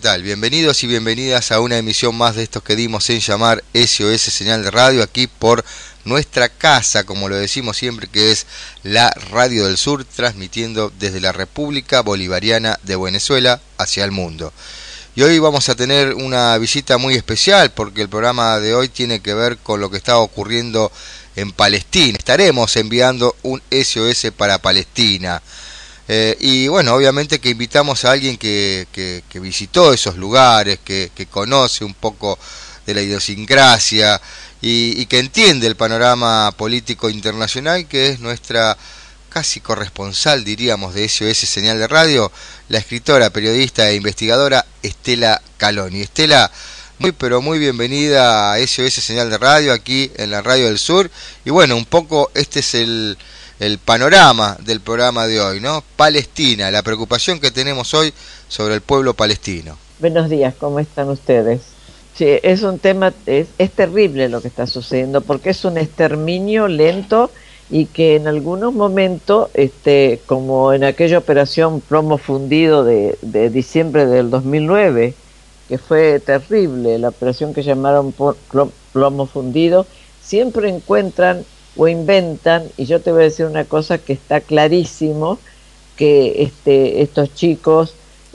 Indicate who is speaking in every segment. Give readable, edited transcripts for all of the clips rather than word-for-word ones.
Speaker 1: tal? Bienvenidos y bienvenidas a una emisión más de estos que dimos en llamar SOS Señal de Radio, aquí por nuestra casa, como lo decimos siempre, que es la Radio del Sur, transmitiendo desde la República Bolivariana de Venezuela hacia el mundo. Y hoy vamos a tener una visita muy especial, porque el programa de hoy tiene que ver con lo que está ocurriendo en Palestina. Estaremos enviando un SOS para Palestina. Y bueno, obviamente que invitamos a alguien que visitó esos lugares, que conoce un poco de la idiosincrasia y que entiende el panorama político internacional, que es nuestra casi corresponsal, diríamos, de SOS Señal de Radio, la escritora, periodista e investigadora Estela Caloni. Estela, muy pero muy bienvenida a SOS Señal de Radio, aquí en la Radio del Sur. Y bueno, un poco este es el panorama del programa de hoy, ¿no? Palestina, la preocupación que tenemos hoy sobre el pueblo palestino.
Speaker 2: Buenos días, ¿cómo están ustedes? Sí, es un tema, es terrible lo que está sucediendo, porque es un exterminio lento y que en algunos momentos, como en aquella operación plomo fundido de diciembre del 2009, que fue terrible, la operación que llamaron plomo fundido, siempre encuentran o inventan, y yo te voy a decir una cosa que está clarísimo, que estos chicos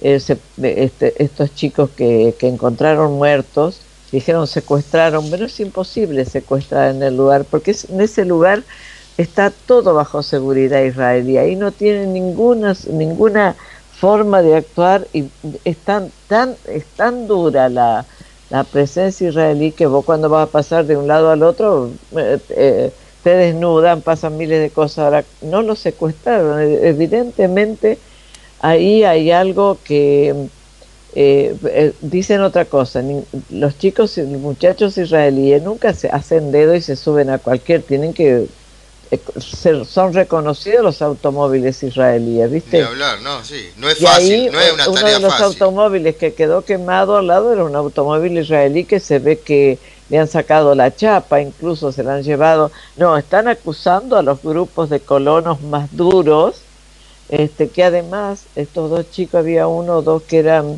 Speaker 2: que encontraron muertos, dijeron secuestraron, pero es imposible secuestrar en el lugar, porque en ese lugar está todo bajo seguridad israelí, ahí no tienen ninguna forma de actuar, y es tan dura la presencia israelí que vos cuando vas a pasar de un lado al otro te desnudan, pasan miles de cosas. Ahora no los secuestraron, evidentemente ahí hay algo que dicen otra cosa. Los chicos y los muchachos israelíes nunca se hacen dedo y se suben a cualquier, tienen que son reconocidos los automóviles israelíes, ¿viste?
Speaker 1: Ni hablar, no, sí, no es fácil,
Speaker 2: ahí,
Speaker 1: no es una tarea fácil.
Speaker 2: Uno de los automóviles que quedó quemado al lado era un automóvil israelí que se ve que le han sacado la chapa, incluso se la han llevado. No, están acusando a los grupos de colonos más duros, que además estos dos chicos, había uno o dos que eran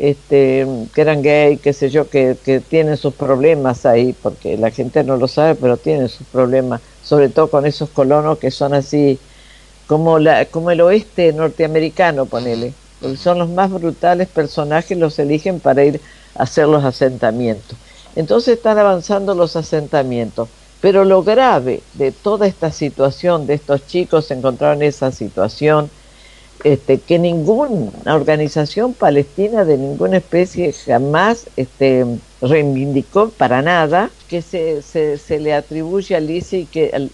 Speaker 2: gay, qué sé yo, que tienen sus problemas ahí, porque la gente no lo sabe, pero tienen sus problemas, sobre todo con esos colonos que son así, como el oeste norteamericano, ponele, porque son los más brutales personajes, los eligen para ir a hacer los asentamientos. Entonces están avanzando los asentamientos, pero lo grave de toda esta situación, de estos chicos se encontraron en esa situación, que ninguna organización palestina de ninguna especie jamás reivindicó para nada, que se le atribuye al ISI, que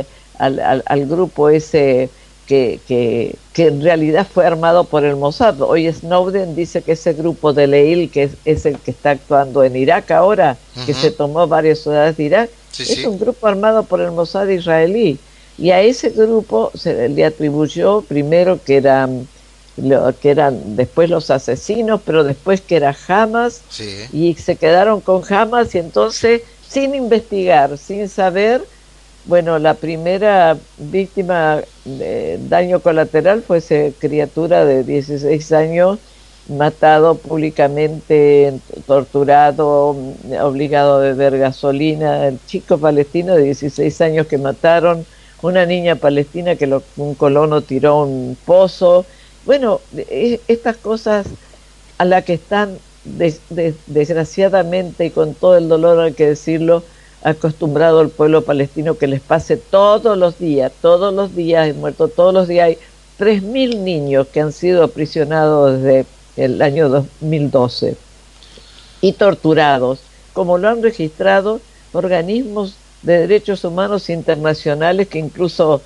Speaker 2: al grupo ese que en realidad fue armado por el Mossad. Hoy Snowden dice que ese grupo de Leil, que es el que está actuando en Irak ahora, que se tomó varias ciudades de Irak, es un grupo armado por el Mossad israelí. Y a ese grupo se le atribuyó primero que eran después los asesinos, pero después que era Hamas, y se quedaron con Hamas, y entonces, sin investigar, sin saber, bueno, la primera víctima de daño colateral fue esa criatura de 16 años, matado públicamente, torturado, obligado a beber gasolina, el chico palestino de 16 años que mataron, una niña palestina que un colono tiró a un pozo. Bueno, estas cosas a las que están desgraciadamente, y con todo el dolor hay que decirlo, acostumbrado el pueblo palestino, que les pase todos los días, hay muerto todos los días. Hay 3.000 niños que han sido aprisionados desde el año 2012 y torturados, como lo han registrado organismos de derechos humanos internacionales, que incluso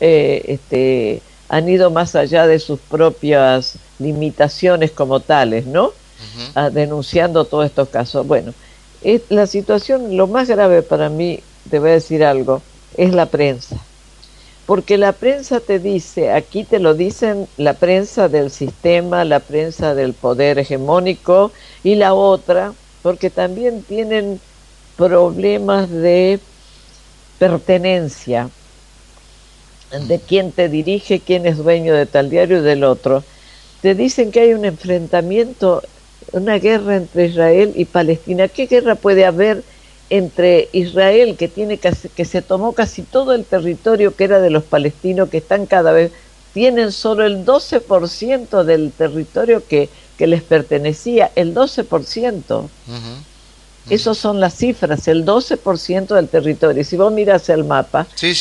Speaker 2: han ido más allá de sus propias limitaciones como tales, ¿no? Denunciando todos estos casos. Bueno, la situación, lo más grave para mí, te voy a decir algo, es la prensa. Porque la prensa te dice, aquí te lo dicen, la prensa del sistema, la prensa del poder hegemónico, y la otra, porque también tienen problemas de pertenencia, de quién te dirige, quién es dueño de tal diario y del otro. Te dicen que hay un enfrentamiento una guerra entre Israel y Palestina. ¿Qué guerra puede haber entre Israel, que se tomó casi todo el territorio que era de los palestinos, que están cada vez, tienen solo el 12% del territorio que les pertenecía, el 12%? Esas son las cifras, el 12% del territorio. Si vos miras el mapa,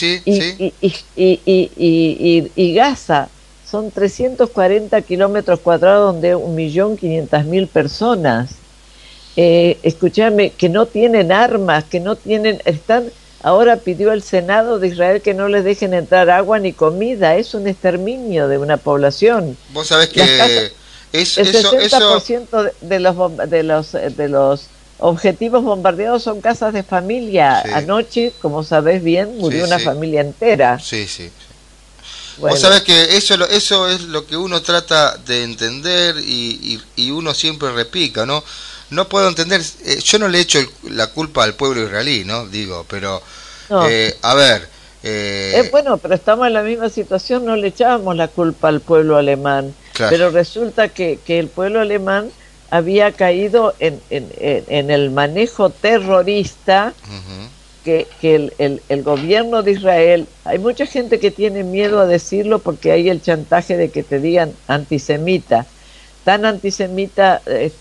Speaker 2: y Gaza son 340 kilómetros cuadrados, donde 1.500.000 personas. Escúchame, que no tienen armas, que no tienen, ahora pidió el Senado de Israel que no les dejen entrar agua ni comida. Es un exterminio de una población.
Speaker 1: Vos sabés que
Speaker 2: el 60% de los objetivos bombardeados son casas de familia. Sí. Anoche, como sabés bien, murió una familia entera.
Speaker 1: Sí. Bueno. Vos sabés que eso es lo que uno trata de entender y uno siempre repica, ¿no? No puedo entender, yo no le echo la culpa al pueblo israelí, ¿no? Digo, pero, no. A ver...
Speaker 2: bueno, pero estamos en la misma situación, no le echábamos la culpa al pueblo alemán, claro. Pero resulta que el pueblo alemán había caído en el manejo terrorista que el gobierno de Israel... Hay mucha gente que tiene miedo a decirlo porque hay el chantaje de que te digan antisemita. Tan antisemita,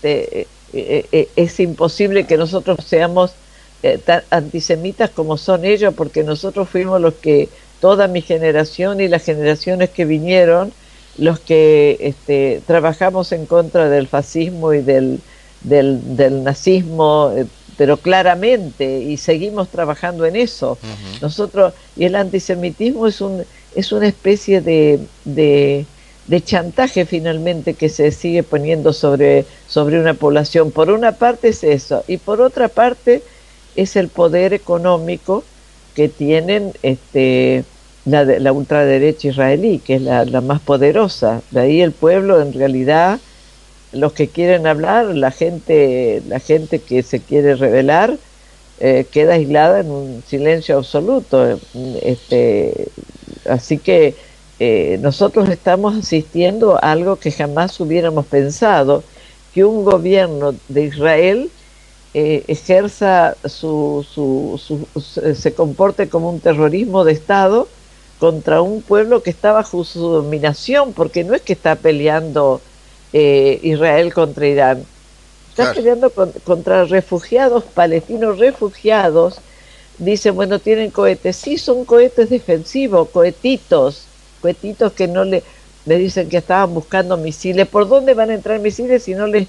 Speaker 2: es imposible que nosotros seamos tan antisemitas como son ellos, porque nosotros fuimos los que, toda mi generación y las generaciones que vinieron, los que trabajamos en contra del fascismo y del nazismo, pero claramente, y seguimos trabajando en eso. Nosotros, y el antisemitismo es una especie de chantaje finalmente que se sigue poniendo sobre una población. Por una parte es eso, y por otra parte es el poder económico que tienen la ultraderecha israelí, que es la más poderosa. De ahí el pueblo, en realidad, los que quieren hablar, la gente que se quiere rebelar, queda aislada en un silencio absoluto. Así que nosotros estamos asistiendo a algo que jamás hubiéramos pensado, que un gobierno de Israel ejerza se comporte como un terrorismo de Estado contra un pueblo que está bajo su dominación, porque no es que está peleando Israel contra Irán, está peleando contra refugiados, palestinos refugiados. Dicen, bueno, tienen cohetes, sí, son cohetes defensivos, cohetitos que no le dicen que estaban buscando misiles. ¿Por dónde van a entrar misiles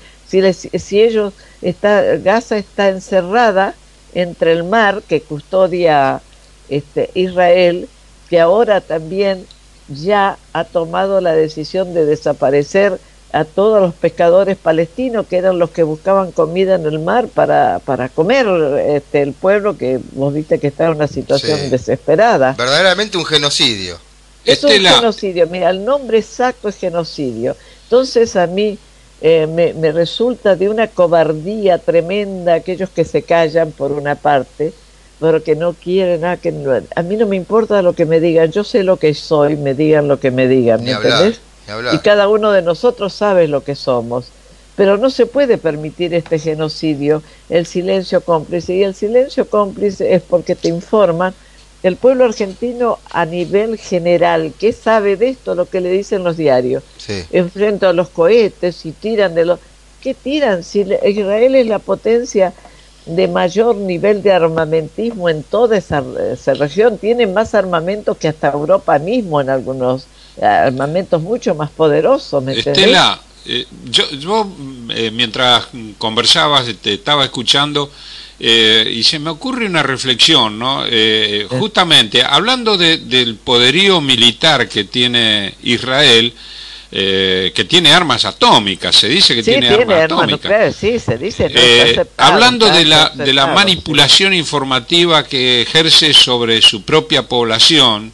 Speaker 2: si ellos Gaza está encerrada entre el mar que custodia Israel, que ahora también ya ha tomado la decisión de desaparecer a todos los pescadores palestinos, que eran los que buscaban comida en el mar para comer, el pueblo que vos viste que está en una situación desesperada.
Speaker 1: Verdaderamente un genocidio.
Speaker 2: Es un genocidio, mira, el nombre exacto es genocidio. Entonces a mí me resulta de una cobardía tremenda aquellos que se callan por una parte, pero que no quieren nada. A mí no me importa lo que me digan, yo sé lo que soy, me digan lo que me digan, ¿me entendés? Y cada uno de nosotros sabe lo que somos, pero no se puede permitir este genocidio, el silencio cómplice, y el silencio cómplice es porque te informan. El pueblo argentino a nivel general, ¿qué sabe de esto? Lo que le dicen los diarios. Enfrente a los cohetes y tiran de los... ¿Qué tiran? Si Israel es la potencia de mayor nivel de armamentismo en toda esa región, tiene más armamentos que hasta Europa mismo, en algunos armamentos mucho más poderosos. ¿Me
Speaker 3: Estela, yo mientras conversabas, te estaba escuchando, y se me ocurre una reflexión, ¿no? Justamente, hablando del poderío militar que tiene Israel, que tiene armas atómicas, se dice que tiene armas atómicas.
Speaker 2: Sí, se dice.
Speaker 3: Hablando de la manipulación informativa que ejerce sobre su propia población,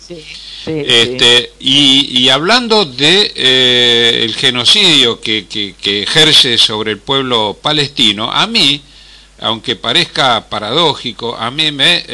Speaker 3: y hablando de el genocidio que ejerce sobre el pueblo palestino, a mí, aunque parezca paradójico, a mí me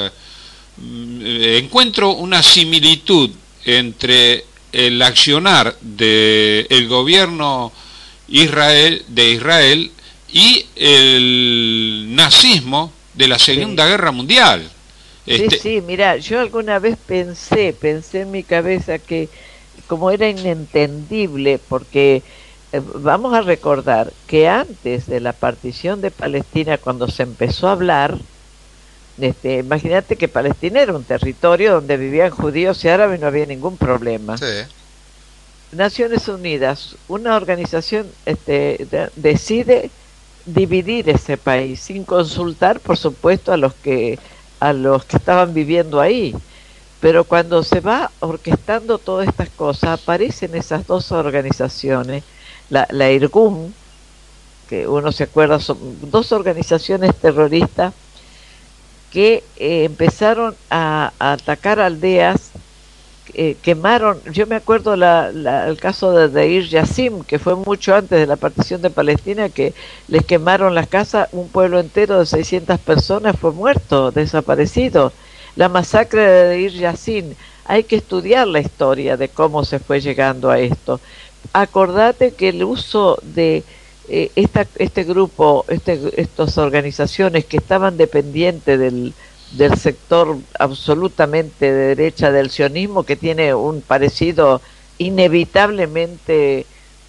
Speaker 3: encuentro una similitud entre el accionar del gobierno Israel y el nazismo de la Segunda Guerra Mundial.
Speaker 2: Sí, mira, yo alguna vez pensé en mi cabeza que como era inentendible, porque vamos a recordar que antes de la partición de Palestina, cuando se empezó a hablar, imagínate que Palestina era un territorio donde vivían judíos y árabes y no había ningún problema.
Speaker 1: Sí.
Speaker 2: Naciones Unidas, una organización decide dividir ese país sin consultar, por supuesto, a los que estaban viviendo ahí. Pero cuando se va orquestando todas estas cosas, aparecen esas dos organizaciones, la Irgun, que uno se acuerda, son dos organizaciones terroristas que empezaron a atacar aldeas, quemaron, yo me acuerdo el caso de Deir Yassim, que fue mucho antes de la partición de Palestina, que les quemaron las casas, un pueblo entero de 600 personas fue muerto, desaparecido. La masacre de Deir Yassin, hay que estudiar la historia de cómo se fue llegando a esto. Acordate que el uso de este grupo, estas organizaciones que estaban dependientes del sector absolutamente de derecha del sionismo, que tiene un parecido inevitablemente,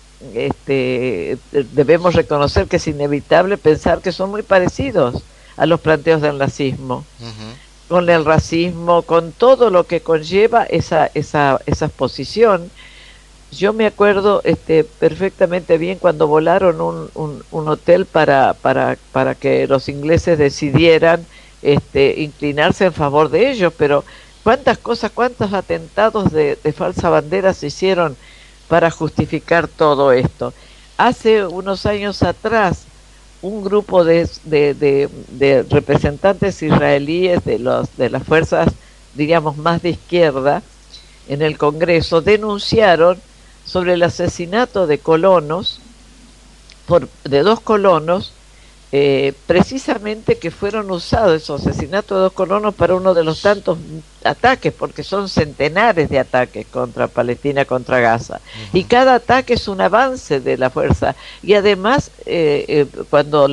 Speaker 2: debemos reconocer que es inevitable pensar que son muy parecidos a los planteos del nazismo, con el racismo, con todo lo que conlleva esa posición. Yo me acuerdo perfectamente bien cuando volaron un hotel para que los ingleses decidieran inclinarse en favor de ellos, pero cuántos atentados de falsa bandera se hicieron para justificar todo esto. Hace unos años atrás, un grupo de representantes israelíes de las fuerzas, diríamos, más de izquierda en el Congreso denunciaron sobre el asesinato de colonos, de dos colonos, precisamente que fueron usados esos asesinatos de dos colonos para uno de los tantos ataques, porque son centenares de ataques contra Palestina, contra Gaza, y cada ataque es un avance de la fuerza. Y además cuando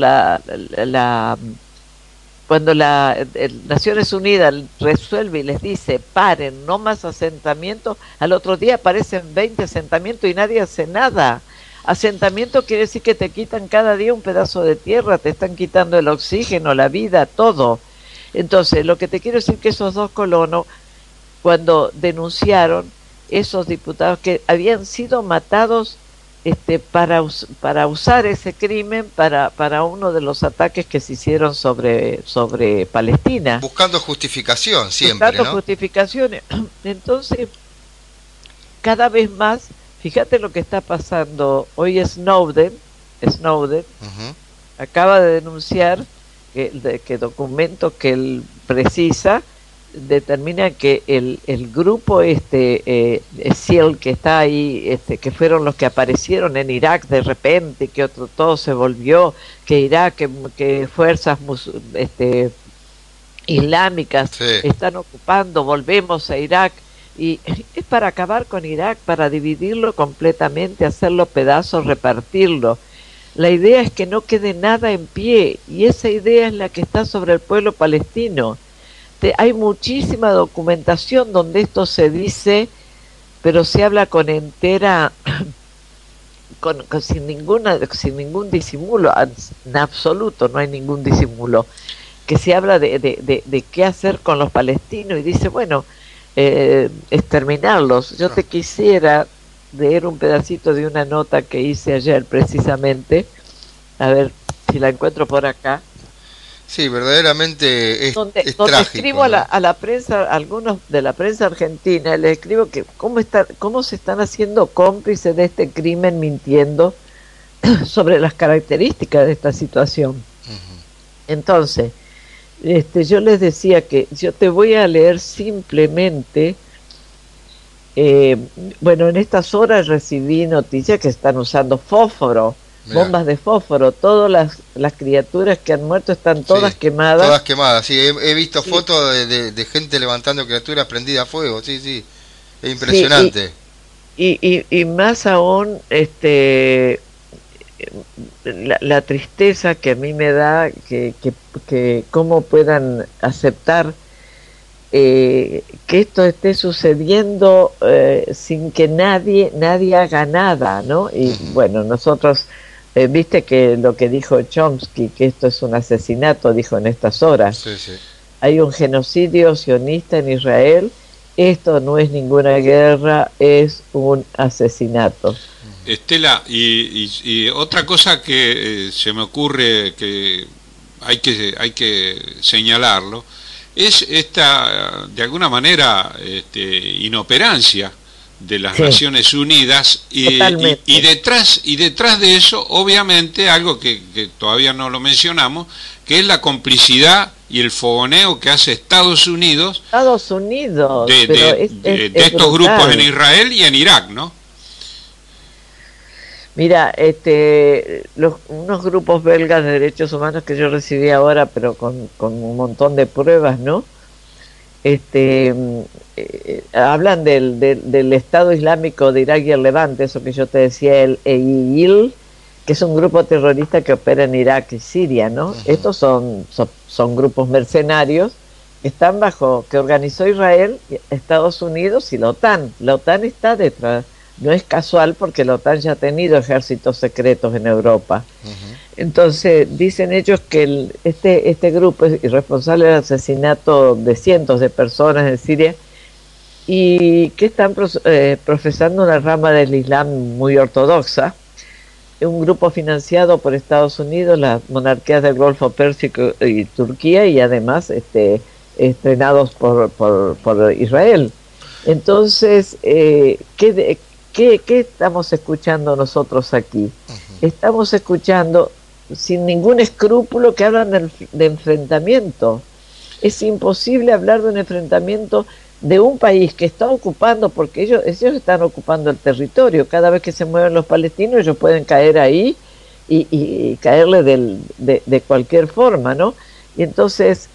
Speaker 2: Naciones Unidas resuelve y les dice paren, no más asentamientos, al otro día aparecen 20 asentamientos y nadie hace nada. Asentamiento quiere decir que te quitan cada día un pedazo de tierra, te están quitando el oxígeno, la vida, todo. Entonces, lo que te quiero decir que esos dos colonos, cuando denunciaron, esos diputados que habían sido matados para usar ese crimen para uno de los ataques que se hicieron sobre Palestina.
Speaker 1: Buscando justificación siempre,
Speaker 2: buscando justificaciones. Entonces, cada vez más, fíjate lo que está pasando. Hoy Snowden acaba de denunciar que documentos que él precisa determina que el grupo SEAL que está ahí, que fueron los que aparecieron en Irak de repente, que todo se volvió, que Irak, que fuerzas islámicas están ocupando, volvemos a Irak, y es para acabar con Irak, para dividirlo completamente, hacerlo pedazos, repartirlo. La idea es que no quede nada en pie, y esa idea es la que está sobre el pueblo palestino. Hay muchísima documentación donde esto se dice, pero se habla con entera, sin ningún disimulo, en absoluto no hay ningún disimulo, que se habla de qué hacer con los palestinos, y dice, bueno, exterminarlos. Yo te quisiera leer un pedacito de una nota que hice ayer precisamente, a ver si la encuentro por acá.
Speaker 1: Sí, verdaderamente es trágico,
Speaker 2: escribo,
Speaker 1: ¿no?
Speaker 2: a la prensa, algunos de la prensa argentina, les escribo que cómo se están haciendo cómplices de este crimen, mintiendo sobre las características de esta situación. Entonces, yo les decía que yo te voy a leer simplemente, bueno, en estas horas recibí noticias que están usando fósforo, bombas de fósforo, todas las criaturas que han muerto están todas quemadas.
Speaker 1: Todas quemadas, sí, he visto fotos de gente levantando criaturas prendidas a fuego, sí, es impresionante.
Speaker 2: Sí, y más aún, la tristeza que a mí me da que cómo puedan aceptar que esto esté sucediendo sin que nadie haga nada, ¿no? Y bueno, nosotros, viste que lo que dijo Chomsky, que esto es un asesinato, dijo en estas horas.
Speaker 1: Sí, sí.
Speaker 2: Hay un genocidio sionista en Israel, esto no es ninguna guerra, es un asesinato.
Speaker 3: Estela, y otra cosa que se me ocurre que hay que señalarlo, es esta, de alguna manera, inoperancia de las Naciones Unidas y detrás de eso, obviamente, algo que todavía no lo mencionamos, que es la complicidad y el fogoneo que hace Estados Unidos de estos grupos en Israel y en Irak, ¿no?
Speaker 2: Mira, unos grupos belgas de derechos humanos que yo recibí ahora, pero con un montón de pruebas, ¿no? Hablan del Estado Islámico de Irak y el Levante, eso que yo te decía, el EIL, que es un grupo terrorista que opera en Irak y Siria, ¿no? Estos son grupos mercenarios que están que organizó Israel, Estados Unidos y la OTAN. La OTAN está detrás. No es casual porque la OTAN ya ha tenido ejércitos secretos en Europa. Entonces, dicen ellos que este grupo es responsable del asesinato de cientos de personas en Siria y que están profesando una rama del Islam muy ortodoxa, un grupo financiado por Estados Unidos, las monarquías del Golfo Pérsico y Turquía, y además estrenados por Israel. Entonces, ¿Qué estamos escuchando nosotros aquí? Estamos escuchando sin ningún escrúpulo que hablan de enfrentamiento. Es imposible hablar de un enfrentamiento de un país que está ocupando, porque ellos están ocupando el territorio. Cada vez que se mueven los palestinos, ellos pueden caer ahí y caerle de cualquier forma, ¿no? Y entonces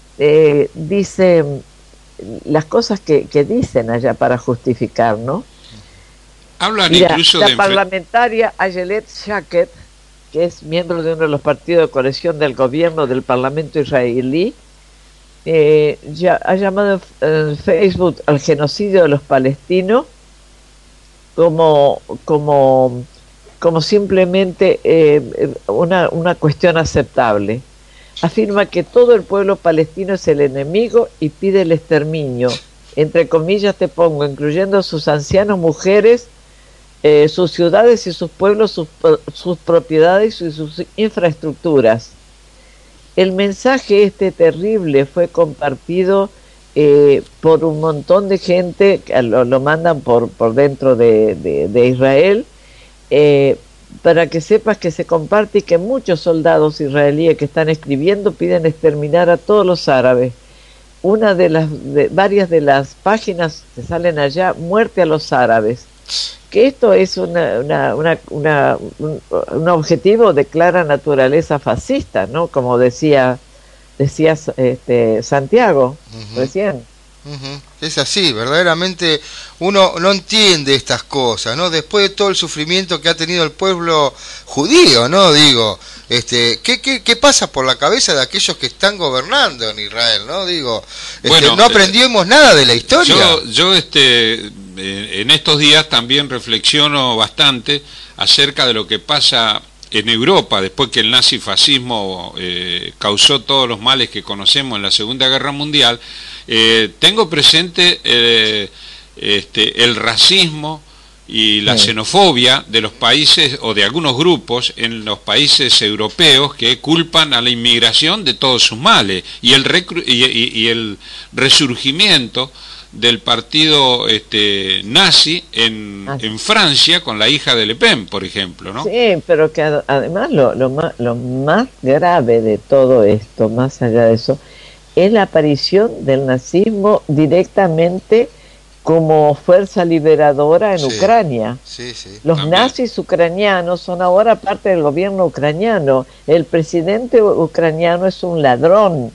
Speaker 2: dicen las cosas que dicen allá para justificar, ¿no?
Speaker 3: Hablan
Speaker 2: Mira,
Speaker 3: incluso
Speaker 2: la parlamentaria Ayelet Shaked, que es miembro de uno de los partidos de coalición del gobierno del Parlamento israelí, ya ha llamado en Facebook al genocidio de los palestinos como simplemente una cuestión aceptable. Afirma que todo el pueblo palestino es el enemigo y pide el exterminio, entre comillas te pongo, incluyendo a sus ancianos, mujeres, sus ciudades y sus pueblos, sus propiedades y sus infraestructuras. El mensaje terrible fue compartido por un montón de gente, que lo mandan por dentro de Israel, para que sepas que se comparte y que muchos soldados israelíes que están escribiendo piden exterminar a todos los árabes. Una varias de las páginas que salen allá, muerte a los árabes. Que esto es un objetivo de clara naturaleza fascista, ¿no? Como decía Santiago recién.
Speaker 1: Es así, verdaderamente uno no entiende estas cosas, ¿no? Después de todo el sufrimiento que ha tenido el pueblo judío, ¿no? Digo, ¿qué pasa por la cabeza de aquellos que están gobernando en Israel, ¿no? Digo, bueno, no aprendimos nada de la historia.
Speaker 3: Yo en estos días también reflexiono bastante acerca de lo que pasa en Europa después que el nazifascismo causó todos los males que conocemos en la Segunda Guerra Mundial. Tengo presente el racismo y la xenofobia de los países o de algunos grupos en los países europeos que culpan a la inmigración de todos sus males y el resurgimiento del partido nazi en Francia con la hija de Le Pen, por ejemplo, ¿no?
Speaker 2: Sí, pero que además lo más grave de todo esto, más allá de eso, es la aparición del nazismo directamente como fuerza liberadora en Ucrania. Los también. Nazis ucranianos son ahora parte del gobierno ucraniano. El presidente ucraniano es un ladrón,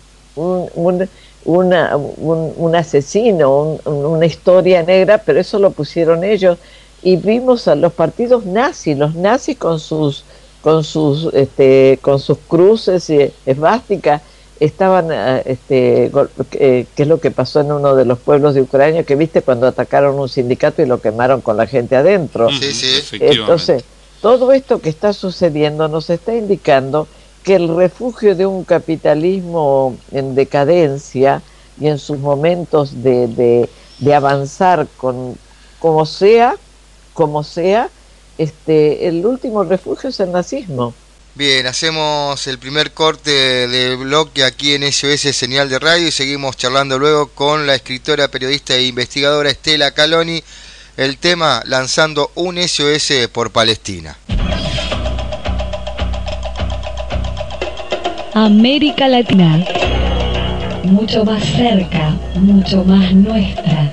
Speaker 2: un asesino, una historia negra, pero eso lo pusieron ellos. Y vimos a los partidos nazis, los nazis con sus con sus cruces y esvásticas, estaban, ¿qué es lo que pasó en uno de los pueblos de Ucrania? Que viste cuando atacaron un sindicato y lo quemaron con la gente adentro.
Speaker 1: Sí, sí.
Speaker 2: Entonces, todo esto que está sucediendo nos está indicando que el refugio de un capitalismo en decadencia y en sus momentos de avanzar como sea, el último refugio es el nazismo.
Speaker 1: Bien, hacemos el primer corte de bloque aquí en SOS Señal de Radio y seguimos charlando luego con la escritora, periodista e investigadora Estela Caloni. El tema: lanzando un SOS por Palestina.
Speaker 4: América Latina, mucho más cerca, mucho más nuestra.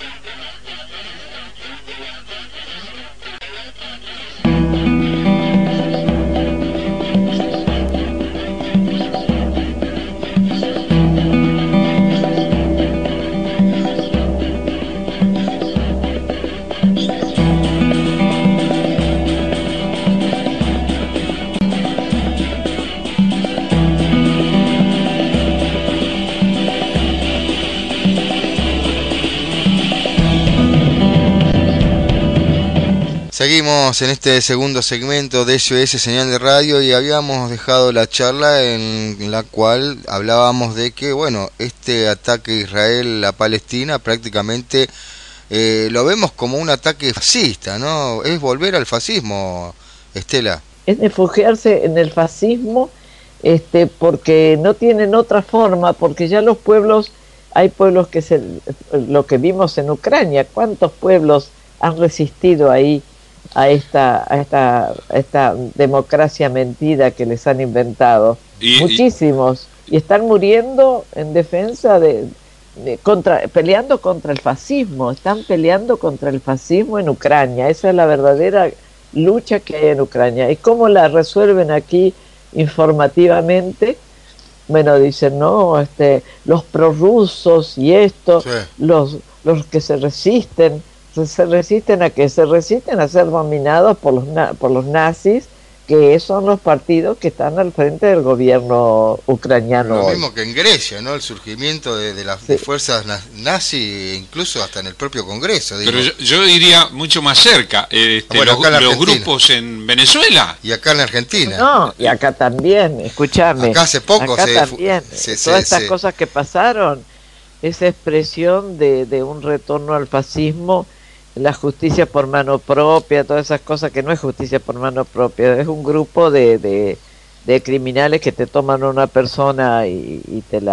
Speaker 1: Seguimos en este segundo segmento de SOS Señal de Radio y habíamos dejado la charla en la cual hablábamos de que, bueno, este ataque a Israel a Palestina prácticamente lo vemos como un ataque fascista, ¿no? Es volver al fascismo, Estela.
Speaker 2: Es refugiarse en el fascismo, porque no tienen otra forma, porque ya los pueblos, hay pueblos que lo que vimos en Ucrania, ¿cuántos pueblos han resistido ahí a esta democracia mentira que les han inventado? Muchísimos, y están muriendo en defensa peleando contra el fascismo. Están peleando contra el fascismo en Ucrania. Esa es la verdadera lucha que hay en Ucrania. ¿Y cómo la resuelven aquí informativamente? Bueno, dicen, no, los prorrusos y esto, sí. los que se resisten a que se resisten a ser dominados por los nazis, que son los partidos que están al frente del gobierno ucraniano.
Speaker 1: Lo mismo que en Grecia, ¿no? El surgimiento de las fuerzas nazi, incluso hasta en el propio Congreso. Digo.
Speaker 3: Pero yo diría mucho más cerca, los grupos en Venezuela.
Speaker 1: Y acá en Argentina.
Speaker 2: No, y acá también, escúchame.
Speaker 1: Acá hace poco
Speaker 2: también. Todas estas cosas que pasaron, esa expresión de un retorno al fascismo, la justicia por mano propia, todas esas cosas, que no es justicia por mano propia, es un grupo de criminales que te toman a una persona y que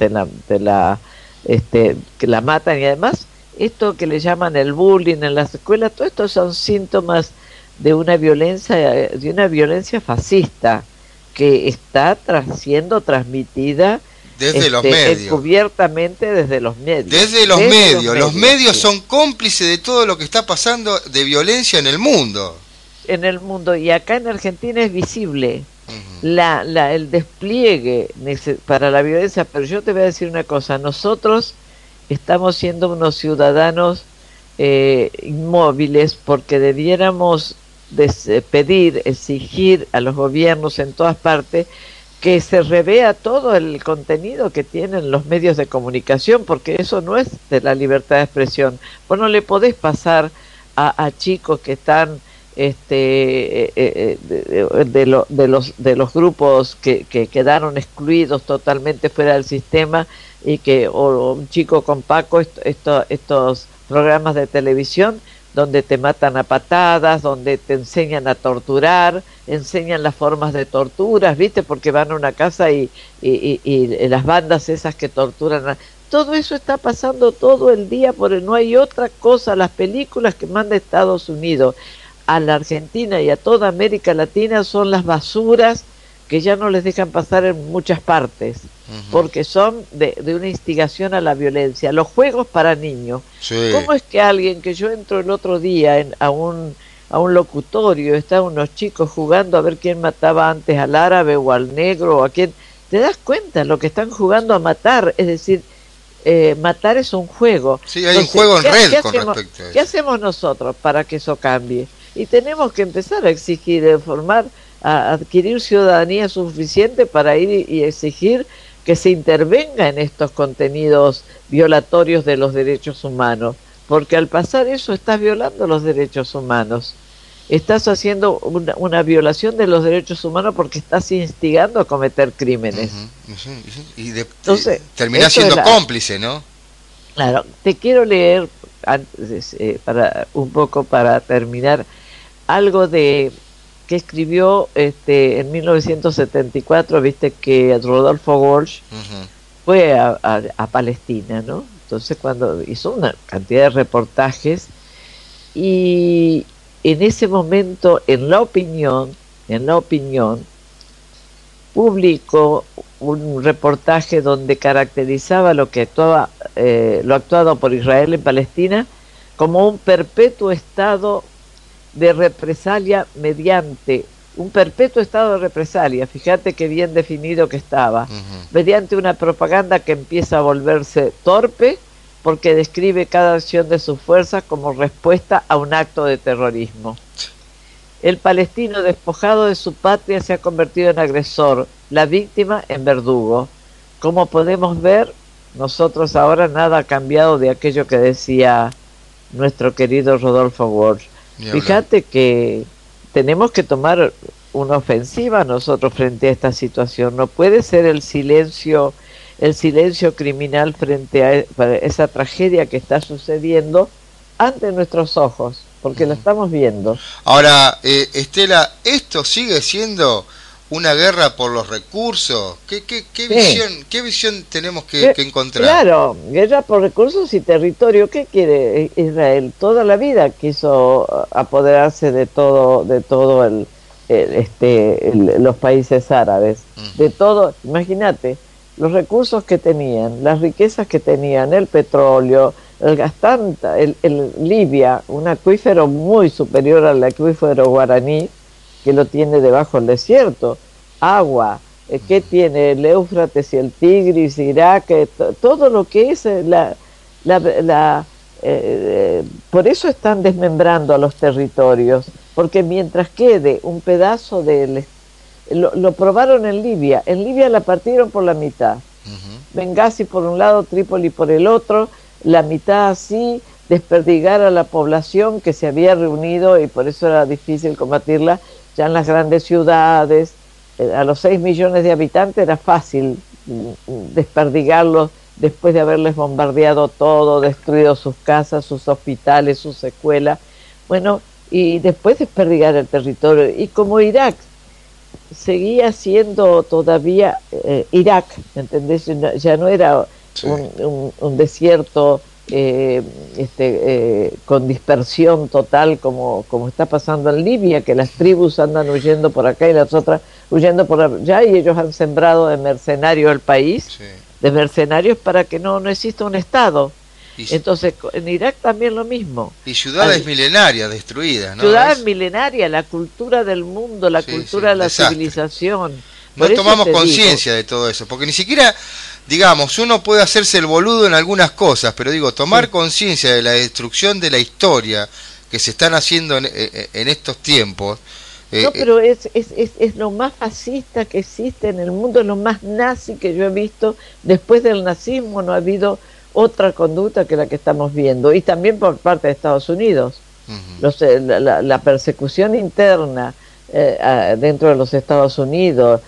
Speaker 2: la matan. Y además esto que le llaman el bullying en las escuelas, todo esto son síntomas de una violencia fascista que está siendo transmitida
Speaker 1: desde los medios.
Speaker 2: Encubiertamente desde los medios.
Speaker 1: Desde los medios. Los medios son cómplices de todo lo que está pasando de violencia en el mundo.
Speaker 2: En el mundo. Y acá en Argentina es visible el despliegue para la violencia. Pero yo te voy a decir una cosa. Nosotros estamos siendo unos ciudadanos inmóviles, porque debiéramos exigir a los gobiernos en todas partes que se revea todo el contenido que tienen los medios de comunicación, porque eso no es de la libertad de expresión. Vos no le podés pasar a chicos que están de los grupos que quedaron excluidos totalmente fuera del sistema, y o un chico con Paco, estos programas de televisión donde te matan a patadas, donde te enseñan a torturar, enseñan las formas de torturas, ¿viste? Porque van a una casa y las bandas esas que torturan. Todo eso está pasando todo el día, no hay otra cosa. Las películas que manda Estados Unidos a la Argentina y a toda América Latina son las basuras que ya no les dejan pasar en muchas partes, porque son de una instigación a la violencia. Los juegos para niños. Sí. ¿Cómo es que alguien, que yo entro el otro día a un locutorio, están unos chicos jugando a ver quién mataba antes al árabe o al negro, o a quién? ¿Te das cuenta lo que están jugando a matar? Es decir, matar es un juego.
Speaker 1: Sí, hay un juego en red con respecto a eso.
Speaker 2: ¿Qué hacemos nosotros para que eso cambie? Y tenemos que empezar a exigir, formar a adquirir ciudadanía suficiente para ir y exigir que se intervenga en estos contenidos violatorios de los derechos humanos, porque al pasar eso estás violando los derechos humanos, estás haciendo una violación de los derechos humanos porque estás instigando a cometer crímenes.
Speaker 1: Entonces, terminás siendo cómplice, ¿no?
Speaker 2: Claro, te quiero leer antes, para terminar, algo de que escribió en 1974, viste que Rodolfo Walsh fue a Palestina, ¿no? Entonces cuando hizo una cantidad de reportajes, y en ese momento en la opinión publicó un reportaje donde caracterizaba lo actuado por Israel en Palestina como un perpetuo estado de represalia fíjate qué bien definido que estaba, mediante una propaganda que empieza a volverse torpe porque describe cada acción de sus fuerzas como respuesta a un acto de terrorismo. El palestino despojado de su patria se ha convertido en agresor, la víctima en verdugo. Como podemos ver, nosotros ahora nada ha cambiado de aquello que decía nuestro querido Rodolfo Walsh. Fíjate que tenemos que tomar una ofensiva nosotros frente a esta situación. No puede ser el silencio criminal frente a esa tragedia que está sucediendo ante nuestros ojos, porque lo estamos viendo.
Speaker 1: Ahora, Estela, ¿esto sigue siendo una guerra por los recursos? ¿Qué visión tenemos que encontrar?
Speaker 2: Claro, guerra por recursos y territorio. ¿Qué quiere Israel? Toda la vida quiso apoderarse de todo los países árabes, de todo. Imagínate los recursos que tenían, las riquezas que tenían, el petróleo, el gas, Libia, un acuífero muy superior al acuífero guaraní, que lo tiene debajo del desierto, agua, que tiene el Éufrates y el Tigris, Irak, todo lo que es por eso están desmembrando a los territorios, porque mientras quede un pedazo lo probaron en Libia la partieron por la mitad, Benghazi por un lado, Trípoli por el otro, la mitad así, desperdigar a la población que se había reunido, y por eso era difícil combatirla ya en las grandes ciudades. A los 6 millones de habitantes era fácil desperdigarlos después de haberles bombardeado todo, destruido sus casas, sus hospitales, sus escuelas, bueno, y después desperdigar el territorio. Y como Irak seguía siendo todavía Irak, ¿entendés? Ya no era un desierto con dispersión total como está pasando en Libia, que las tribus andan huyendo por acá y las otras huyendo por allá, y ellos han sembrado de mercenarios el país, de mercenarios para que no exista un Estado. Entonces en Irak también lo mismo.
Speaker 1: Y ciudades milenarias destruidas, ¿no?
Speaker 2: Ciudades milenarias, la cultura del mundo, la cultura de la civilización.
Speaker 1: No tomamos conciencia de todo eso, porque ni siquiera, digamos, uno puede hacerse el boludo en algunas cosas, pero digo, tomar conciencia de la destrucción de la historia que se están haciendo en estos tiempos.
Speaker 2: No, pero es lo más fascista que existe en el mundo, es lo más nazi que yo he visto. Después del nazismo no ha habido otra conducta que la que estamos viendo, y también por parte de Estados Unidos. La persecución interna dentro de los Estados Unidos,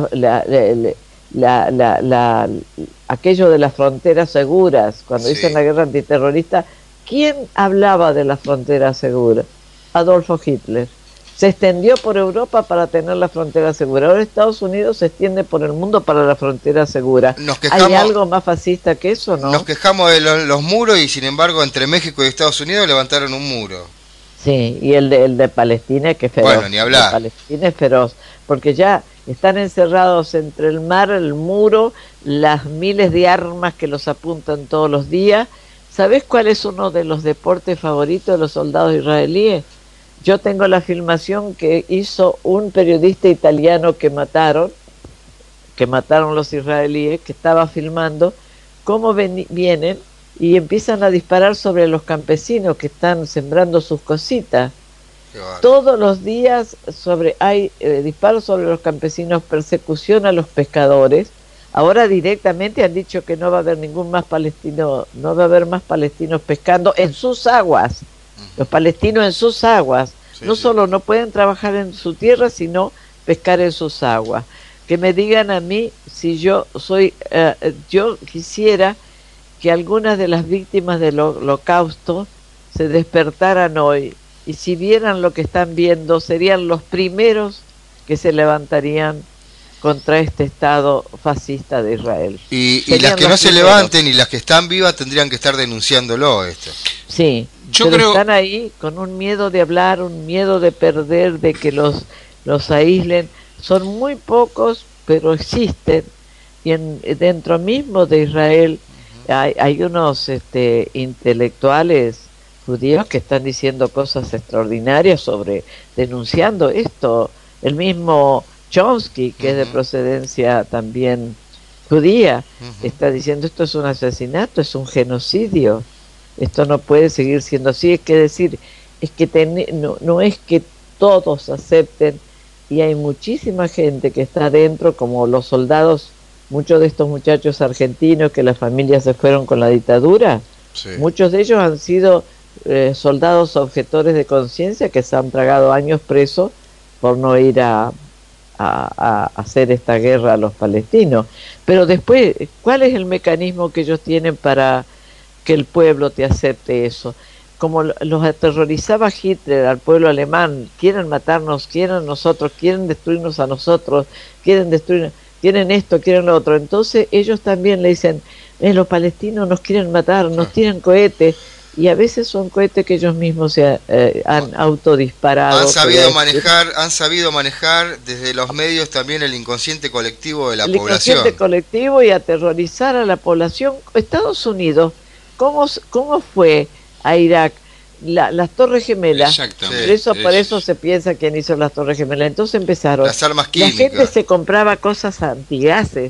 Speaker 2: aquello de las fronteras seguras, cuando dicen la guerra antiterrorista, ¿quién hablaba de las fronteras seguras? Adolfo Hitler. Se extendió por Europa para tener la frontera segura. Ahora Estados Unidos se extiende por el mundo para la frontera segura. ¿Hay algo más fascista que eso, no?
Speaker 1: Nos quejamos de los muros, y sin embargo entre México y Estados Unidos levantaron un muro.
Speaker 2: Sí, y el de Palestina, que es feroz.
Speaker 1: Bueno, ni hablar.
Speaker 2: Palestina es feroz, porque ya están encerrados entre el mar, el muro, las miles de armas que los apuntan todos los días. ¿Sabés cuál es uno de los deportes favoritos de los soldados israelíes? Yo tengo la filmación que hizo un periodista italiano que mataron los israelíes, que estaba filmando cómo vienen y empiezan a disparar sobre los campesinos que están sembrando sus cositas. Todos los días hay disparos sobre los campesinos, persecución a los pescadores. Ahora directamente han dicho que no va a haber ningún más palestino, no va a haber más palestinos pescando en sus aguas. Los palestinos en sus aguas. No solo no pueden trabajar en su tierra, sino pescar en sus aguas. Que me digan a mí si yo yo quisiera que algunas de las víctimas del holocausto se despertaran hoy, y si vieran lo que están viendo, serían los primeros que se levantarían contra este Estado fascista de Israel.
Speaker 1: Y las que no se levanten y las que están vivas tendrían que estar denunciándolo esto.
Speaker 2: Sí, pero están ahí con un miedo de hablar, un miedo de perder, de que los aíslen. Son muy pocos, pero existen. Y dentro mismo de Israel hay unos intelectuales judíos que están diciendo cosas extraordinarias denunciando esto. El mismo Chomsky, que es de procedencia también judía, está diciendo esto es un asesinato, es un genocidio, esto no puede seguir siendo así. Es que no es que todos acepten, y hay muchísima gente que está adentro, como los soldados, muchos de estos muchachos argentinos que las familias se fueron con la dictadura, muchos de ellos han sido soldados objetores de conciencia que se han tragado años presos por no ir a hacer esta guerra a los palestinos. Pero después, ¿cuál es el mecanismo que ellos tienen para que el pueblo te acepte eso? Como los aterrorizaba Hitler al pueblo alemán: quieren matarnos, quieren nosotros, quieren destruirnos a nosotros, quieren esto, quieren lo otro. Entonces ellos también le dicen, los palestinos nos quieren matar, nos tiran cohetes, y a veces son cohetes que ellos mismos se han autodisparado.
Speaker 1: Han sabido manejar desde los medios también el inconsciente colectivo de la población. El
Speaker 2: inconsciente colectivo, y aterrorizar a la población. Estados Unidos, ¿cómo fue a Irak? Las Torres Gemelas. Por eso se piensa quién hizo las Torres Gemelas. Entonces empezaron.
Speaker 1: Las armas químicas.
Speaker 2: La gente se compraba cosas antigases.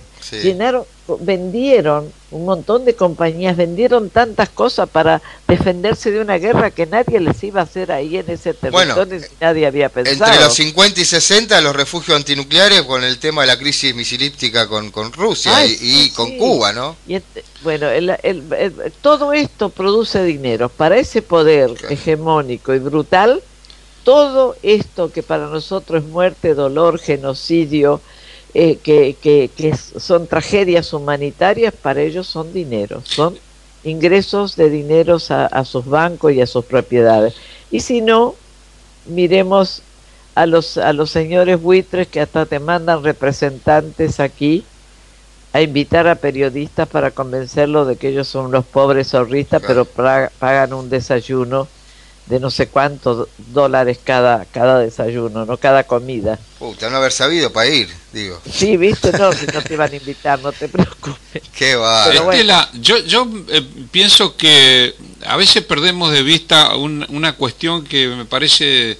Speaker 2: Vendieron un montón de compañías, vendieron tantas cosas para defenderse de una guerra que nadie les iba a hacer ahí en ese territorio, si nadie había pensado.
Speaker 1: Entre los 50 y 60 los refugios antinucleares, con el tema de la crisis misilíptica con Rusia y con Cuba, ¿no?
Speaker 2: Bueno, todo esto produce dinero. Para ese poder hegemónico y brutal, todo esto que para nosotros es muerte, dolor, genocidio, que son tragedias humanitarias, para ellos son dinero, son ingresos de dineros a sus bancos y a sus propiedades. Y si no, miremos a los señores buitres que hasta te mandan representantes aquí a invitar a periodistas para convencerlos de que ellos son unos pobres zorristas, pero pagan un desayuno de no sé cuántos dólares cada desayuno, no cada comida.
Speaker 1: Te van a haber sabido para ir, digo.
Speaker 2: Sí, viste, no, si no te van a invitar, no te preocupes.
Speaker 1: Qué va.
Speaker 3: Estela, yo pienso que a veces perdemos de vista una cuestión que me parece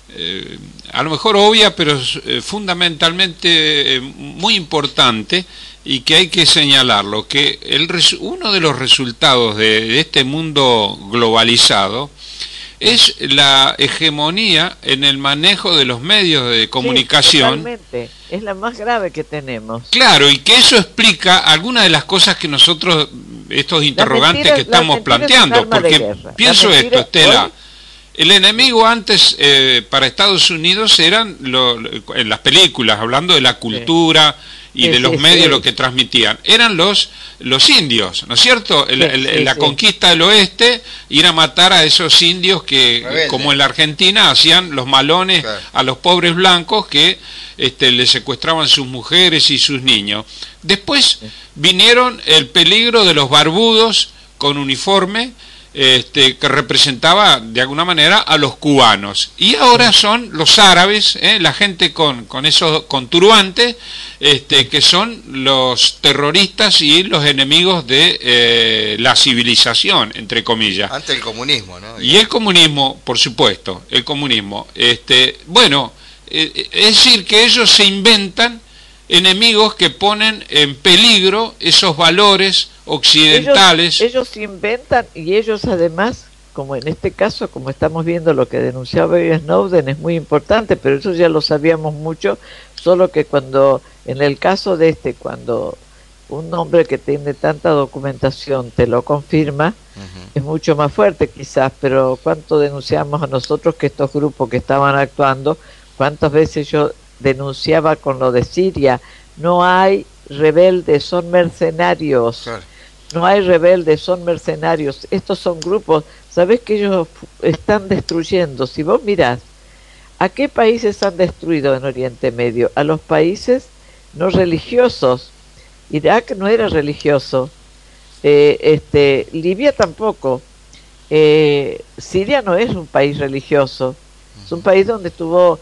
Speaker 3: a lo mejor obvia, pero fundamentalmente muy importante, y que hay que señalarlo, que uno de los resultados de este mundo globalizado es la hegemonía en el manejo de los medios de comunicación.
Speaker 2: Totalmente. Es la más grave que tenemos.
Speaker 3: Claro, y que eso explica algunas de las cosas que nosotros, estos interrogantes que estamos planteando. Porque pienso esto, Estela, el enemigo antes para Estados Unidos eran, en las películas, hablando de la cultura y de los medios, lo que transmitían, eran los indios, ¿no es cierto? La conquista del oeste, ir a matar a esos indios que, como en la Argentina, hacían los malones a los pobres blancos que les secuestraban sus mujeres y sus niños. Después vinieron el peligro de los barbudos con uniforme, que representaba de alguna manera a los cubanos, y ahora son los árabes, la gente con esos turbantes, que son los terroristas y los enemigos de la civilización, entre comillas.
Speaker 1: Ante el comunismo, ¿no?
Speaker 3: Y el comunismo, por supuesto, el comunismo. Es decir, que ellos se inventan enemigos que ponen en peligro esos valores occidentales.
Speaker 2: Ellos inventan, y ellos además como en este caso, como estamos viendo lo que denunciaba Snowden, es muy importante, pero eso ya lo sabíamos mucho, solo que cuando, en el caso de cuando un hombre que tiene tanta documentación te lo confirma, es mucho más fuerte quizás, pero ¿cuánto denunciamos a nosotros que estos grupos que estaban actuando? ¿Cuántas veces yo denunciaba con lo de Siria? No hay rebeldes, son mercenarios.
Speaker 1: Claro.
Speaker 2: No hay rebeldes, son mercenarios. Estos son grupos, ¿sabés que ellos están destruyendo? Si vos mirás, ¿a qué países han destruido en Oriente Medio? A los países no religiosos. Irak no era religioso. Libia tampoco. Siria no es un país religioso. Es un país donde tuvo,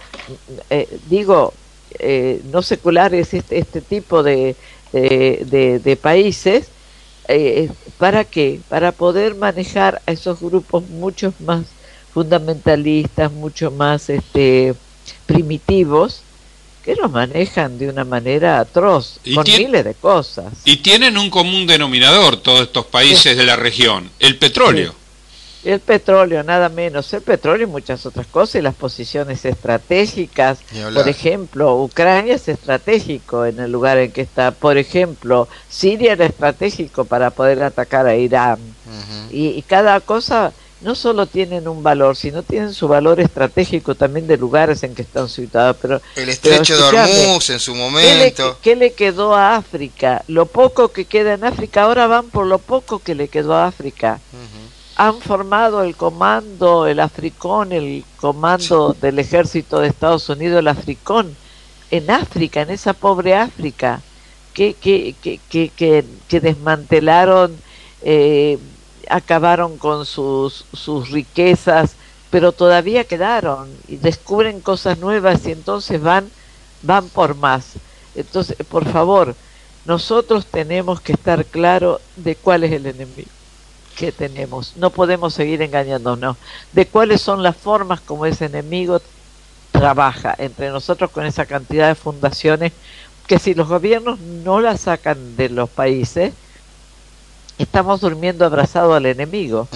Speaker 2: no seculares, este tipo de países. ¿Para qué? Para poder manejar a esos grupos mucho más fundamentalistas, mucho más primitivos, que los manejan de una manera atroz, con miles de cosas.
Speaker 3: Y tienen un común denominador todos estos países de la región, el petróleo.
Speaker 2: Sí. El petróleo, nada menos, el petróleo y muchas otras cosas, y las posiciones estratégicas. Por ejemplo, Ucrania es estratégico en el lugar en que está. Por ejemplo, Siria era estratégico para poder atacar a Irán. Y cada cosa no solo tienen un valor, sino tienen su valor estratégico también de lugares en que están situados. Pero
Speaker 1: el estrecho de Hormuz en su momento.
Speaker 2: ¿Qué le quedó a África? Lo poco que queda en África, ahora van por lo poco que le quedó a África. Han formado el comando, el Africón, el comando del ejército de Estados Unidos, el Africón, en África, en esa pobre África, que desmantelaron, acabaron con sus riquezas, pero todavía quedaron y descubren cosas nuevas y entonces van por más. Entonces, por favor, nosotros tenemos que estar claros de cuál es el enemigo que tenemos. No podemos seguir engañándonos de cuáles son las formas como ese enemigo trabaja entre nosotros con esa cantidad de fundaciones que si los gobiernos no la sacan de los países, estamos durmiendo abrazados al enemigo.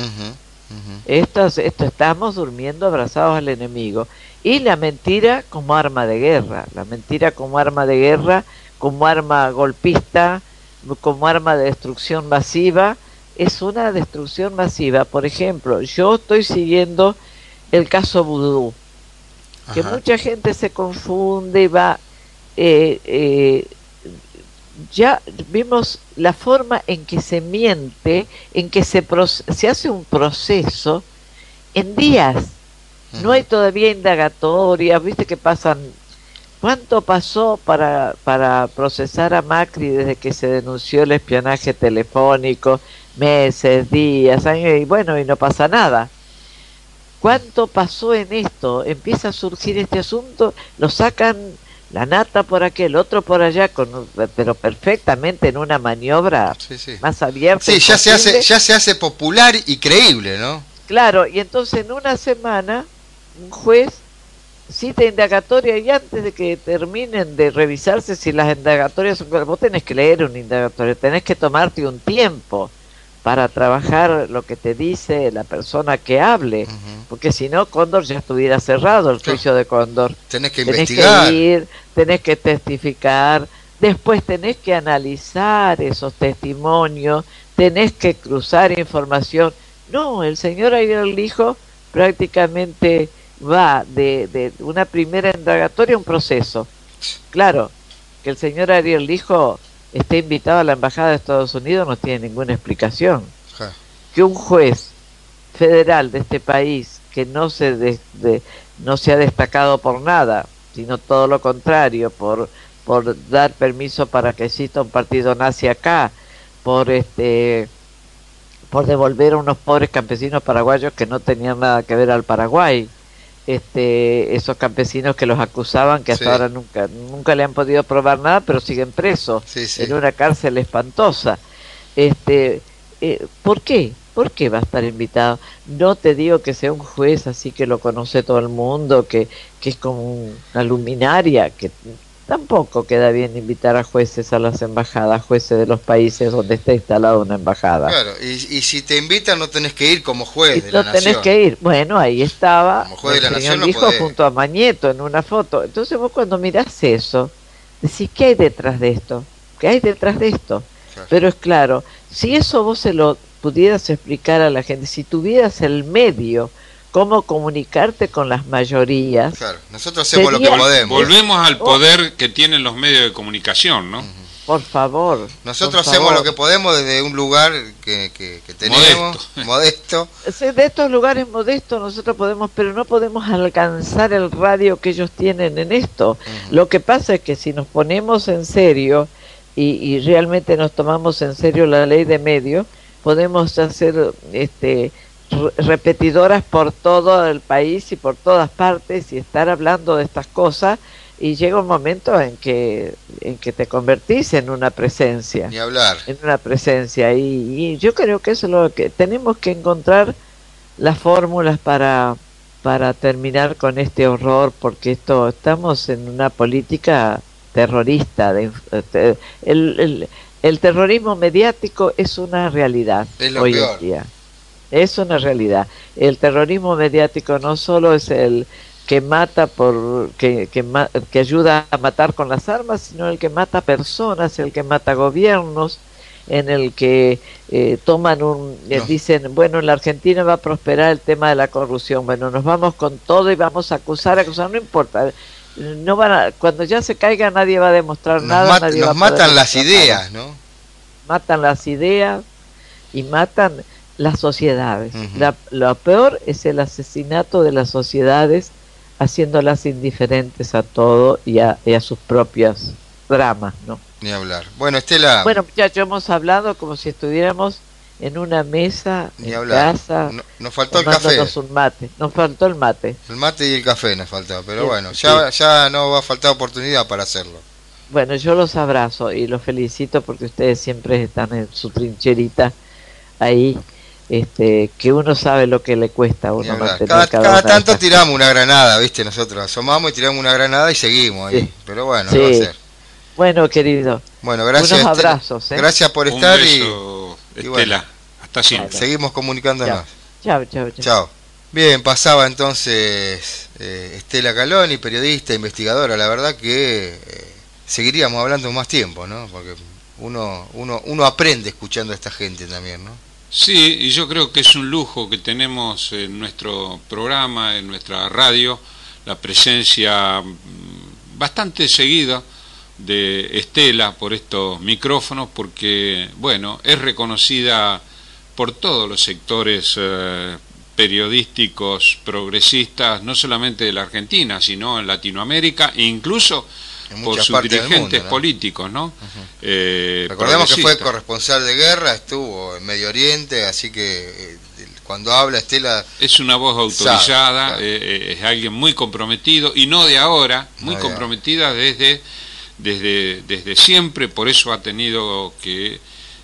Speaker 2: Estamos durmiendo abrazados al enemigo. Y la mentira como arma de guerra, la mentira como arma de guerra, como arma golpista, como arma de destrucción masiva. Es una destrucción masiva. Por ejemplo, yo estoy siguiendo el caso Vudú, que mucha gente se confunde y va. Ya vimos la forma en que se miente, en que se hace un proceso en días. No hay todavía indagatorias, viste que pasan. ¿Cuánto pasó para procesar a Macri desde que se denunció el espionaje telefónico? Meses, días, años, y bueno, y no pasa nada. ¿Cuánto pasó en esto? Empieza a surgir este asunto, lo sacan la nata por aquí, el otro por allá, pero perfectamente en una maniobra más abierta.
Speaker 1: Sí, ya se hace popular y creíble, ¿no?
Speaker 2: Claro, y entonces en una semana un juez cita indagatoria y antes de que terminen de revisarse si las indagatorias son... Vos tenés que leer un indagatorio, tenés que tomarte un tiempo para trabajar lo que te dice la persona que hable, porque si no, Cóndor ya estuviera cerrado, el juicio de Cóndor.
Speaker 1: Tenés que investigar.
Speaker 2: Que ir, tenés que testificar, después tenés que analizar esos testimonios, tenés que cruzar información. No, el señor Ariel Lijo prácticamente va de una primera indagatoria a un proceso. Claro, que el señor Ariel Lijo esté invitado a la Embajada de Estados Unidos no tiene ninguna explicación. Que un juez federal de este país que no se ha destacado por nada, sino todo lo contrario, por dar permiso para que exista un partido nazi acá, por devolver a unos pobres campesinos paraguayos que no tenían nada que ver al Paraguay, esos campesinos que los acusaban, que hasta ahora nunca le han podido probar nada, pero siguen presos en una cárcel espantosa. ¿Por qué? ¿Por qué va a estar invitado? No te digo que sea un juez así que lo conoce todo el mundo, que es como una luminaria, que Tampoco queda bien invitar a jueces a las embajadas, jueces de los países donde está instalada una embajada.
Speaker 1: Claro, y si te invitan no tenés que ir como juez
Speaker 2: Y
Speaker 1: de
Speaker 2: no
Speaker 1: la
Speaker 2: tenés
Speaker 1: nación.
Speaker 2: que ir. Bueno, ahí estaba
Speaker 1: Como juez de
Speaker 2: el
Speaker 1: la
Speaker 2: señor
Speaker 1: nación no
Speaker 2: dijo
Speaker 1: podés.
Speaker 2: junto a Mañeto en una foto. Entonces vos cuando mirás eso, decís, ¿qué hay detrás de esto? ¿Qué hay detrás de esto?
Speaker 1: Claro.
Speaker 2: Pero es claro, si eso vos se lo pudieras explicar a la gente, si tuvieras el medio, cómo comunicarte con las mayorías.
Speaker 1: Claro, nosotros hacemos lo que
Speaker 2: Sería-
Speaker 1: podemos.
Speaker 3: Volvemos al poder que tienen los medios de comunicación, ¿no?
Speaker 2: Por favor.
Speaker 1: Nosotros
Speaker 2: por
Speaker 1: hacemos
Speaker 2: favor.
Speaker 1: lo que podemos desde un lugar que tenemos, modesto.
Speaker 2: Sí, de estos lugares modestos nosotros podemos, pero no podemos alcanzar el radio que ellos tienen en esto. Lo que pasa es que si nos ponemos en serio y realmente nos tomamos en serio la ley de medios, podemos hacer repetidoras por todo el país y por todas partes y estar hablando de estas cosas, y llega un momento en que te convertís en una presencia.
Speaker 1: Ni hablar.
Speaker 2: En una presencia, y yo creo que eso es lo que tenemos que encontrar, las fórmulas para terminar con este horror, porque estamos en una política terrorista. El terrorismo mediático es una realidad
Speaker 1: Es lo
Speaker 2: hoy
Speaker 1: peor.
Speaker 2: en día. Es una realidad. El terrorismo mediático no solo es el que mata que ayuda a matar con las armas, sino el que mata personas, el que mata gobiernos, en el que dicen, bueno, en la Argentina va a prosperar el tema de la corrupción, bueno, nos vamos con todo y vamos a acusar, no importa, no cuando ya se caiga nadie va a demostrar nada, nadie va a poder
Speaker 1: matan las
Speaker 2: demostrar
Speaker 1: ideas,
Speaker 2: nada.
Speaker 1: ¿no?
Speaker 2: Matan las ideas y matan las sociedades.
Speaker 1: Ujú.
Speaker 2: Lo peor es el asesinato de las sociedades, haciéndolas indiferentes a todo y a sus propios dramas, ¿no?
Speaker 1: Ni hablar. Bueno, Estela,
Speaker 2: Bueno, muchachos, hemos hablado como si estuviéramos en una mesa,
Speaker 1: ni
Speaker 2: en
Speaker 1: hablar.
Speaker 2: casa,
Speaker 1: Nos faltó el café.
Speaker 2: tomándonos un mate. Nos faltó el mate.
Speaker 1: El mate y el café nos faltó, pero
Speaker 2: Sí,
Speaker 1: bueno,
Speaker 2: sí.
Speaker 1: ya no va a faltar oportunidad para hacerlo.
Speaker 2: Bueno, yo los abrazo y los felicito porque ustedes siempre están en su trincherita ahí, que uno sabe lo que le cuesta a
Speaker 1: Ni
Speaker 2: uno
Speaker 1: hablar.
Speaker 2: mantener
Speaker 1: Cada
Speaker 2: una de
Speaker 1: tanto
Speaker 2: esas
Speaker 1: tiramos una granada, ¿viste? Nosotros asomamos y tiramos una granada y seguimos ahí.
Speaker 2: Sí.
Speaker 1: Pero bueno,
Speaker 2: Sí.
Speaker 1: ¿qué va a hacer?
Speaker 2: Bueno, querido,
Speaker 1: Bueno, gracias.
Speaker 2: unos
Speaker 1: Estela.
Speaker 2: abrazos, ¿eh?
Speaker 1: Gracias por
Speaker 3: Un
Speaker 1: estar
Speaker 3: beso,
Speaker 1: y
Speaker 3: Estela.
Speaker 1: bueno.
Speaker 3: Hasta siempre.
Speaker 1: seguimos comunicándonos.
Speaker 2: Chao, chao, chao.
Speaker 1: Chao. Bien, pasaba entonces Estela Caloni, periodista, investigadora. La verdad que seguiríamos hablando más tiempo, ¿no? Porque uno aprende escuchando a esta gente también, ¿no?
Speaker 3: Sí, y yo creo que es un lujo que tenemos en nuestro programa, en nuestra radio, la presencia bastante seguida de Estela por estos micrófonos, porque, bueno, es reconocida por todos los sectores periodísticos progresistas, no solamente de la Argentina, sino en Latinoamérica e incluso
Speaker 1: En
Speaker 3: por
Speaker 1: muchas
Speaker 3: sus
Speaker 1: partes del
Speaker 3: dirigentes
Speaker 1: mundo, ¿no?
Speaker 3: políticos, ¿no?
Speaker 1: Recordemos que fue
Speaker 3: progresistas.
Speaker 1: corresponsal de guerra, estuvo en Medio Oriente, así que cuando habla Estela...
Speaker 3: Es una voz autorizada,
Speaker 1: Sabe, claro.
Speaker 3: Es alguien muy comprometido, y no de ahora, muy
Speaker 1: No de
Speaker 3: comprometida desde siempre, por eso ha tenido que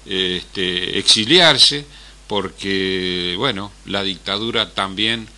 Speaker 3: exiliarse, porque, bueno, la dictadura también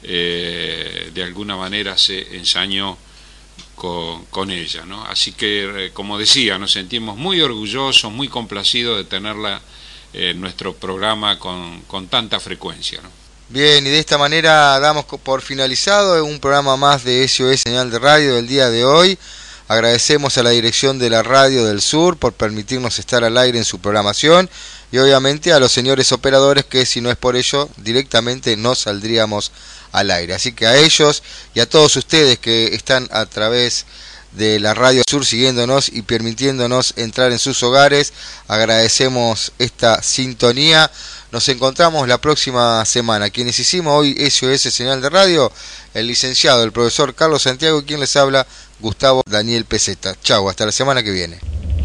Speaker 3: de alguna manera se ensañó con ella, ¿no? Así que, como decía, nos sentimos muy orgullosos, muy complacidos de tenerla en nuestro programa con tanta frecuencia, ¿no?
Speaker 1: Bien, y de esta manera damos por finalizado un programa más de SOS Señal de Radio del día de hoy. Agradecemos a la dirección de la Radio del Sur por permitirnos estar al aire en su programación, y obviamente a los señores operadores que, si no es por ello, directamente no saldríamos al aire. Así que a ellos y a todos ustedes que están a través de la Radio Sur siguiéndonos y permitiéndonos entrar en sus hogares, agradecemos esta sintonía. Nos encontramos la próxima semana. Quienes hicimos hoy SOS Señal de Radio, el licenciado, el profesor Carlos Santiago, y quien les habla, Gustavo Daniel Peseta. Chau, hasta la semana que viene.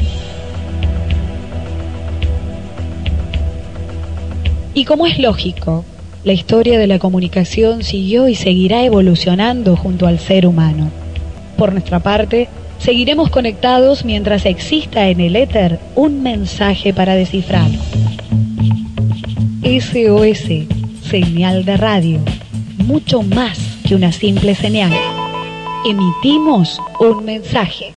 Speaker 4: Y como es lógico, la historia de la comunicación siguió y seguirá evolucionando junto al ser humano. Por nuestra parte, seguiremos conectados mientras exista en el éter un mensaje para descifrar. SOS, señal de radio, mucho más que una simple señal. Emitimos un mensaje.